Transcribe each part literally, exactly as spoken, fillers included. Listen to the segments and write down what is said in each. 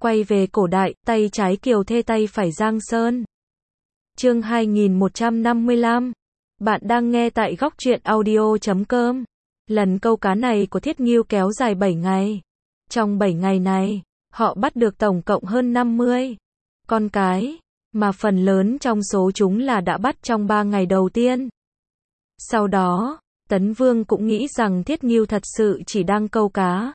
Quay về cổ đại, tay trái Kiều Thê tay phải Giang Sơn. Chương hai nghìn một trăm năm mươi lăm. Bạn đang nghe tại góc truyện audio chấm com. Lần câu cá này của Thiết Ngưu kéo dài bảy ngày. Trong bảy ngày này, họ bắt được tổng cộng hơn năm mươi con cái, mà phần lớn trong số chúng là đã bắt trong ba ngày đầu tiên. Sau đó, Tấn Vương cũng nghĩ rằng Thiết Ngưu thật sự chỉ đang câu cá,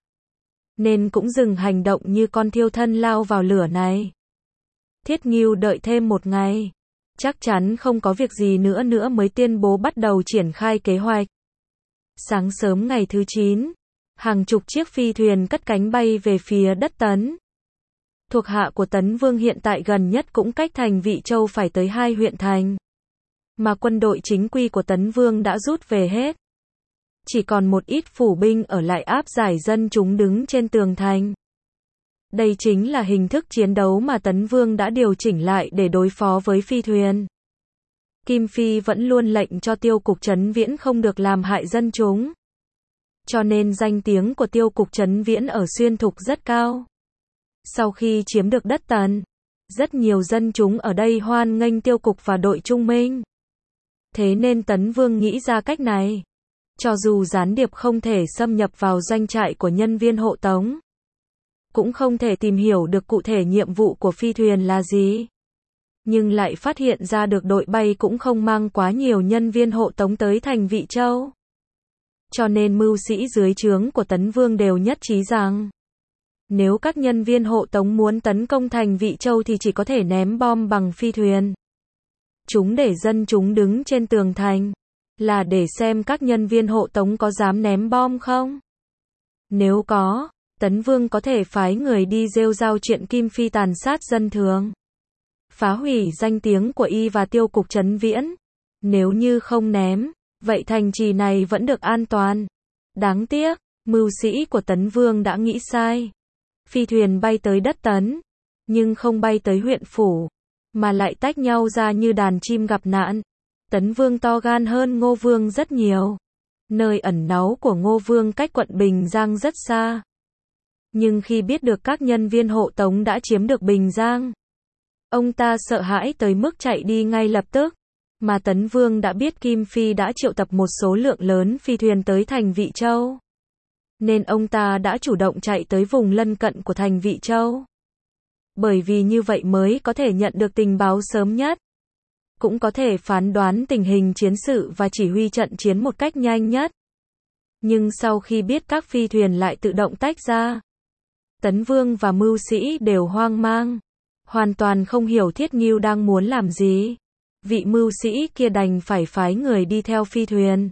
nên cũng dừng hành động như con thiêu thân lao vào lửa này. Thiết Ngưu đợi thêm một ngày, chắc chắn không có việc gì nữa nữa mới tuyên bố bắt đầu triển khai kế hoạch. Sáng sớm ngày thứ chín, hàng chục chiếc phi thuyền cất cánh bay về phía đất Tấn. Thuộc hạ của Tấn Vương hiện tại gần nhất cũng cách thành Vị Châu phải tới hai huyện thành, mà quân đội chính quy của Tấn Vương đã rút về hết. Chỉ còn một ít phủ binh ở lại áp giải dân chúng đứng trên tường thành. Đây chính là hình thức chiến đấu mà Tấn Vương đã điều chỉnh lại để đối phó với phi thuyền. Kim Phi vẫn luôn lệnh cho Tiêu Cục Trấn Viễn không được làm hại dân chúng. Cho nên danh tiếng của Tiêu Cục Trấn Viễn ở Xuyên Thục rất cao. Sau khi chiếm được đất Tần, rất nhiều dân chúng ở đây hoan nghênh Tiêu Cục và đội Trung Minh. Thế nên Tấn Vương nghĩ ra cách này. Cho dù gián điệp không thể xâm nhập vào doanh trại của nhân viên hộ tống, cũng không thể tìm hiểu được cụ thể nhiệm vụ của phi thuyền là gì, nhưng lại phát hiện ra được đội bay cũng không mang quá nhiều nhân viên hộ tống tới thành Vị Châu. Cho nên mưu sĩ dưới trướng của Tấn Vương đều nhất trí rằng, nếu các nhân viên hộ tống muốn tấn công thành Vị Châu thì chỉ có thể ném bom bằng phi thuyền. Chúng để dân chúng đứng trên tường thành, là để xem các nhân viên hộ tống có dám ném bom không. Nếu có, Tấn Vương có thể phái người đi rêu rao chuyện Kim Phi tàn sát dân thường, phá hủy danh tiếng của y và Tiêu Cục Trấn Viễn. Nếu như không ném, vậy thành trì này vẫn được an toàn. Đáng tiếc, mưu sĩ của Tấn Vương đã nghĩ sai. Phi thuyền bay tới đất Tấn, nhưng không bay tới huyện phủ, mà lại tách nhau ra như đàn chim gặp nạn. Tấn Vương to gan hơn Ngô Vương rất nhiều. Nơi ẩn náu của Ngô Vương cách quận Bình Giang rất xa. Nhưng khi biết được các nhân viên hộ tống đã chiếm được Bình Giang, ông ta sợ hãi tới mức chạy đi ngay lập tức. Mà Tấn Vương đã biết Kim Phi đã triệu tập một số lượng lớn phi thuyền tới thành Vị Châu, nên ông ta đã chủ động chạy tới vùng lân cận của thành Vị Châu. Bởi vì như vậy mới có thể nhận được tình báo sớm nhất, cũng có thể phán đoán tình hình chiến sự và chỉ huy trận chiến một cách nhanh nhất. Nhưng sau khi biết các phi thuyền lại tự động tách ra, Tấn Vương và mưu sĩ đều hoang mang, hoàn toàn không hiểu Thiết Ngưu đang muốn làm gì. Vị mưu sĩ kia đành phải phái người đi theo phi thuyền.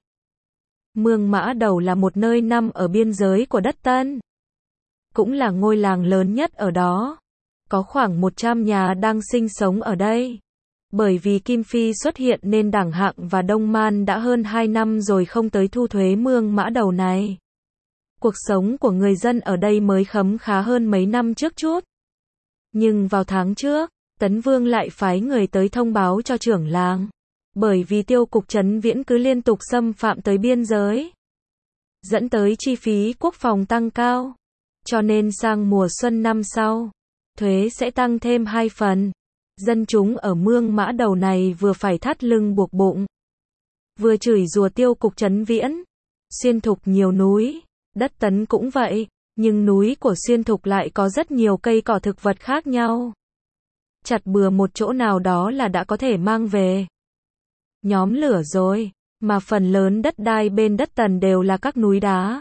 Mương Mã Đầu là một nơi nằm ở biên giới của đất Tân, cũng là ngôi làng lớn nhất ở đó. Có khoảng một trăm nhà đang sinh sống ở đây. Bởi vì Kim Phi xuất hiện nên Đảng Hạng và Đông Man đã hơn hai năm rồi không tới thu thuế Mương Mã Đầu này. Cuộc sống của người dân ở đây mới khấm khá hơn mấy năm trước chút. Nhưng vào tháng trước, Tấn Vương lại phái người tới thông báo cho trưởng làng. Bởi vì Tiêu Cục Trấn Viễn cứ liên tục xâm phạm tới biên giới, dẫn tới chi phí quốc phòng tăng cao. Cho nên sang mùa xuân năm sau, thuế sẽ tăng thêm hai phần. Dân chúng ở Mương Mã Đầu này vừa phải thắt lưng buộc bụng, vừa chửi rủa Tiêu Cục Trấn Viễn. Xuyên Thục nhiều núi, đất Tấn cũng vậy, nhưng núi của Xuyên Thục lại có rất nhiều cây cỏ thực vật khác nhau. Chặt bừa một chỗ nào đó là đã có thể mang về, nhóm lửa rồi, mà phần lớn đất đai bên đất Tần đều là các núi đá,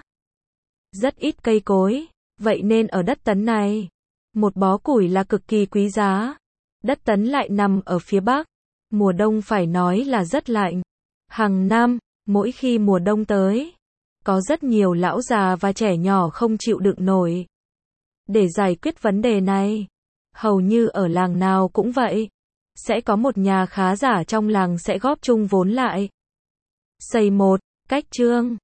rất ít cây cối, vậy nên ở đất Tấn này, một bó củi là cực kỳ quý giá. Đất Tấn lại nằm ở phía bắc, mùa đông phải nói là rất lạnh. Hàng năm, mỗi khi mùa đông tới, có rất nhiều lão già và trẻ nhỏ không chịu đựng nổi. Để giải quyết vấn đề này, hầu như ở làng nào cũng vậy, sẽ có một nhà khá giả trong làng sẽ góp chung vốn lại, xây một cách trương,